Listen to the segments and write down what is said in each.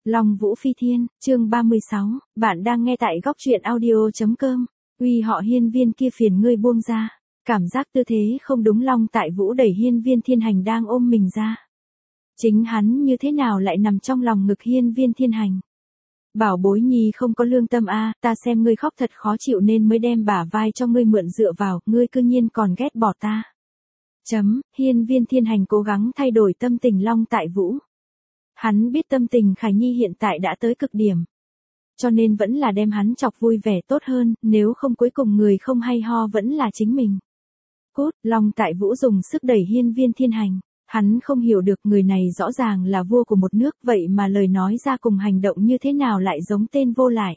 Long Vũ Phi Thiên, chương 36, bạn đang nghe tại góc truyện audio.com. Uy họ Hiên Viên kia phiền ngươi buông ra. Cảm giác tư thế không đúng, Long Tại Vũ đẩy Hiên Viên Thiên Hành đang ôm mình ra. Chính hắn như thế nào lại nằm trong lòng ngực Hiên Viên Thiên Hành. Bảo bối nhi không có lương tâm a, ta xem ngươi khóc thật khó chịu nên mới đem bả vai cho ngươi mượn dựa vào, ngươi cư nhiên còn ghét bỏ ta. Hiên Viên Thiên Hành cố gắng thay đổi tâm tình Long Tại Vũ. Hắn biết tâm tình Khải Nhi hiện tại đã tới cực điểm. Cho nên vẫn là đem hắn chọc vui vẻ tốt hơn, nếu không cuối cùng người không hay ho vẫn là chính mình. Cút, Long Tại Vũ dùng sức đẩy Hiên Viên Thiên Hành. Hắn không hiểu được người này rõ ràng là vua của một nước, vậy mà lời nói ra cùng hành động như thế nào lại giống tên vô lại.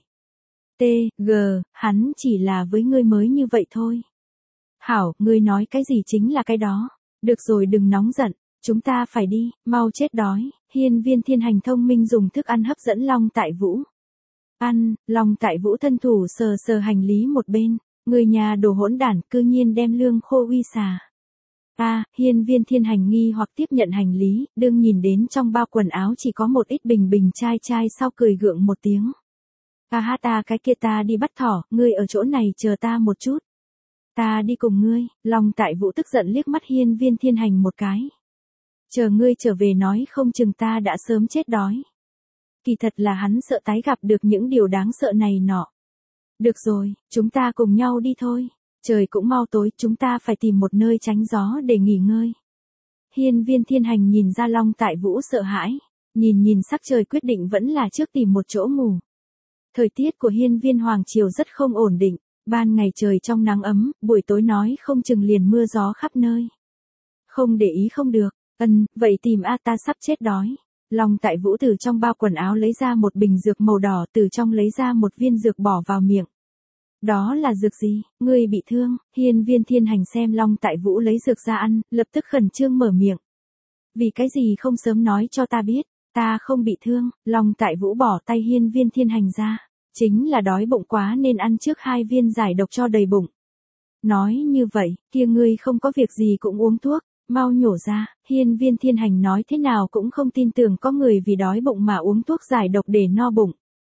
Hắn chỉ là với ngươi mới như vậy thôi. Hảo, ngươi nói cái gì chính là cái đó. Được rồi, đừng nóng giận, chúng ta phải đi, mau chết đói. Hiên Viên Thiên Hành thông minh dùng thức ăn hấp dẫn Long Tại Vũ. Ăn, Long Tại Vũ thân thủ sờ sờ hành lý một bên. Người nhà đồ hỗn đản, cư nhiên đem lương khô uy xà. Hiên Viên Thiên Hành nghi hoặc tiếp nhận hành lý, đương nhìn đến trong bao quần áo chỉ có một ít bình chai sau cười gượng một tiếng. Cái kia ta đi bắt thỏ, ngươi ở chỗ này chờ ta một chút. Ta đi cùng ngươi. Long Tại Vũ tức giận liếc mắt Hiên Viên Thiên Hành một cái. Chờ ngươi trở về nói không chừng ta đã sớm chết đói. Kỳ thật là hắn sợ tái gặp được những điều đáng sợ này nọ. Được rồi, chúng ta cùng nhau đi thôi. Trời cũng mau tối, chúng ta phải tìm một nơi tránh gió để nghỉ ngơi. Hiên Viên Thiên Hành nhìn ra Long Tại Vũ sợ hãi. Nhìn sắc trời quyết định vẫn là trước tìm một chỗ ngủ. Thời tiết của Hiên Viên Hoàng Triều rất không ổn định. Ban ngày trời trong nắng ấm, buổi tối nói không chừng liền mưa gió khắp nơi. Không để ý không được. Vậy tìm ta sắp chết đói. Long Tại Vũ từ trong bao quần áo lấy ra một bình dược màu đỏ, từ trong lấy ra một viên dược bỏ vào miệng. Đó là dược gì? Ngươi bị thương? Hiên Viên Thiên Hành xem Long Tại Vũ lấy dược ra ăn, lập tức khẩn trương mở miệng. Vì cái gì không sớm nói cho ta biết? Ta không bị thương. Long Tại Vũ bỏ tay Hiên Viên Thiên Hành ra. Chính là đói bụng quá nên ăn trước 2 viên giải độc cho đầy bụng. Nói như vậy, kia ngươi không có việc gì cũng uống thuốc, mau nhổ ra. Hiên Viên Thiên Hành nói thế nào cũng không tin tưởng có người vì đói bụng mà uống thuốc giải độc để no bụng.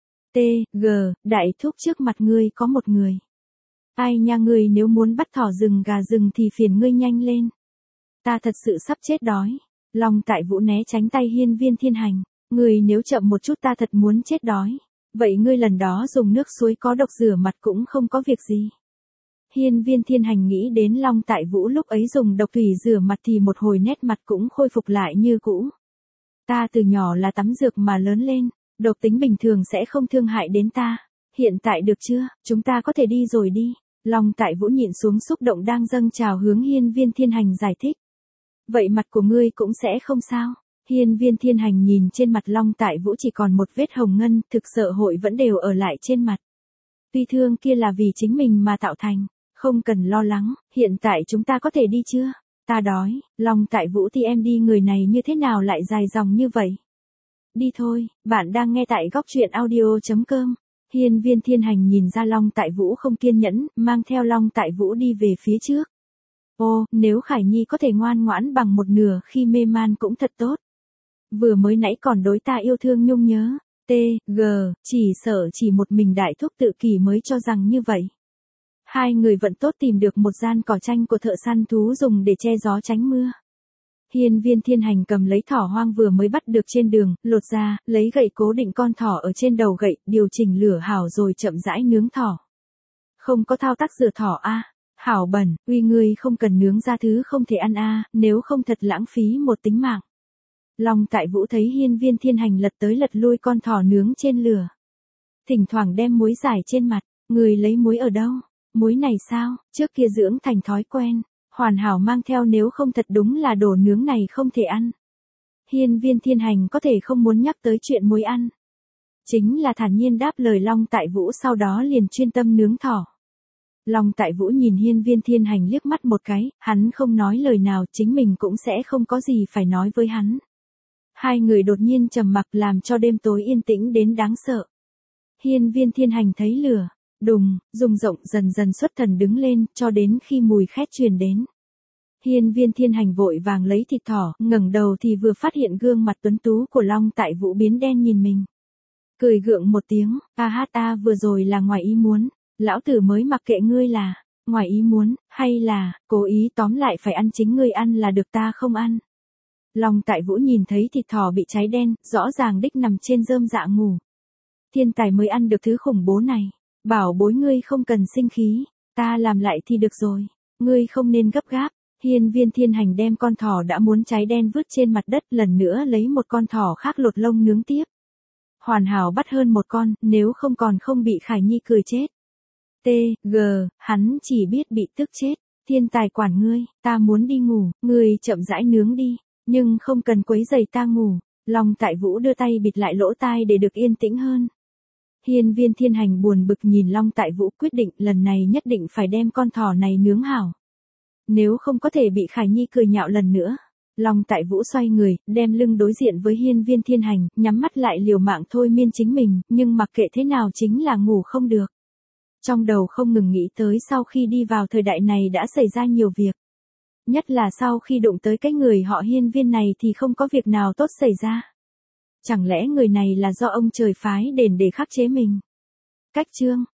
Đại thúc, trước mặt ngươi có một người. Ai nha, ngươi nếu muốn bắt thỏ rừng gà rừng thì phiền ngươi nhanh lên. Ta thật sự sắp chết đói. Long Tại Vũ né tránh tay Hiên Viên Thiên Hành. Ngươi nếu chậm một chút ta thật muốn chết đói. Vậy ngươi lần đó dùng nước suối có độc rửa mặt cũng không có việc gì. Hiên Viên Thiên Hành nghĩ đến Long Tại Vũ lúc ấy dùng độc thủy rửa mặt thì một hồi nét mặt cũng khôi phục lại như cũ. Ta từ nhỏ là tắm dược mà lớn lên, độc tính bình thường sẽ không thương hại đến ta. Hiện tại được chưa, chúng ta có thể đi rồi đi. Long Tại Vũ nhịn xuống xúc động đang dâng trào hướng Hiên Viên Thiên Hành giải thích. Vậy mặt của ngươi cũng sẽ không sao. Hiên Viên Thiên Hành nhìn trên mặt Long Tại Vũ chỉ còn một vết hồng ngân, thực sợ hội vẫn đều ở lại trên mặt. Tuy thương kia là vì chính mình mà tạo thành, không cần lo lắng, hiện tại chúng ta có thể đi chưa? Ta đói. Long Tại Vũ thì em đi, người này như thế nào lại dài dòng như vậy? Đi thôi, bạn đang nghe tại góc truyện audio.com. Hiên Viên Thiên Hành nhìn ra Long Tại Vũ không kiên nhẫn, mang theo Long Tại Vũ đi về phía trước. Nếu Khải Nhi có thể ngoan ngoãn bằng một nửa khi mê man cũng thật tốt. Vừa mới nãy còn đối ta yêu thương nhung nhớ. Chỉ sợ chỉ một mình đại thúc tự kỷ mới cho rằng như vậy. Hai người vẫn tốt tìm được một gian cỏ tranh của thợ săn thú dùng để che gió tránh mưa. Hiên Viên Thiên Hành cầm lấy thỏ hoang vừa mới bắt được trên đường, lột ra, lấy gậy cố định con thỏ ở trên đầu gậy, điều chỉnh lửa hảo rồi chậm rãi nướng thỏ. Không có thao tác rửa thỏ hảo bẩn, ngươi không cần nướng ra thứ không thể ăn nếu không thật lãng phí một tính mạng. Long Tại Vũ thấy Hiên Viên Thiên Hành lật tới lật lui con thỏ nướng trên lửa. Thỉnh thoảng đem muối rải trên mặt, người lấy muối ở đâu? Muối này sao, trước kia dưỡng thành thói quen, hoàn hảo mang theo nếu không thật đúng là đồ nướng này không thể ăn. Hiên Viên Thiên Hành có thể không muốn nhắc tới chuyện muối ăn. Chính là thản nhiên đáp lời Long Tại Vũ, sau đó liền chuyên tâm nướng thỏ. Long Tại Vũ nhìn Hiên Viên Thiên Hành liếc mắt một cái, hắn không nói lời nào, chính mình cũng sẽ không có gì phải nói với hắn. Hai người đột nhiên trầm mặc làm cho đêm tối yên tĩnh đến đáng sợ. Hiên Viên Thiên Hành thấy lửa, rung rộng dần dần xuất thần đứng lên, cho đến khi mùi khét truyền đến. Hiên Viên Thiên Hành vội vàng lấy thịt thỏ, ngẩng đầu thì vừa phát hiện gương mặt tuấn tú của Long Tại Vũ biến đen nhìn mình. cười gượng một tiếng, vừa rồi là ngoài ý muốn, lão tử mới mặc kệ ngươi là ngoài ý muốn, hay là cố ý, tóm lại phải ăn, chính ngươi ăn là được, ta không ăn. Long Tại Vũ nhìn thấy thịt thỏ bị cháy đen, rõ ràng đích nằm trên rơm dạ ngủ. Thiên tài mới ăn được thứ khủng bố này. Bảo bối ngươi không cần sinh khí, ta làm lại thì được rồi. Ngươi không nên gấp gáp. Hiên Viên Thiên Hành đem con thỏ đã muốn cháy đen vứt trên mặt đất, lần nữa lấy một con thỏ khác lột lông nướng tiếp. Hoàn hảo bắt hơn một con, nếu không còn không bị Khải Nhi cười chết. Hắn chỉ biết bị tức chết. Thiên tài quản ngươi, ta muốn đi ngủ, ngươi chậm rãi nướng đi, nhưng không cần quấy rầy ta ngủ. Long Tại Vũ đưa tay bịt lại lỗ tai để được yên tĩnh hơn. Hiên Viên Thiên Hành buồn bực nhìn Long Tại Vũ, quyết định lần này nhất định phải đem con thỏ này nướng hảo. Nếu không có thể bị Khải Nhi cười nhạo lần nữa. Long Tại Vũ xoay người, đem lưng đối diện với Hiên Viên Thiên Hành, nhắm mắt lại liều mạng thôi miên chính mình, nhưng mặc kệ thế nào chính là ngủ không được. Trong đầu không ngừng nghĩ tới sau khi đi vào thời đại này đã xảy ra nhiều việc. Nhất là sau khi đụng tới cái người họ Hiên Viên này thì không có việc nào tốt xảy ra. Chẳng lẽ người này là do ông trời phái đền để khắc chế mình? Cách chương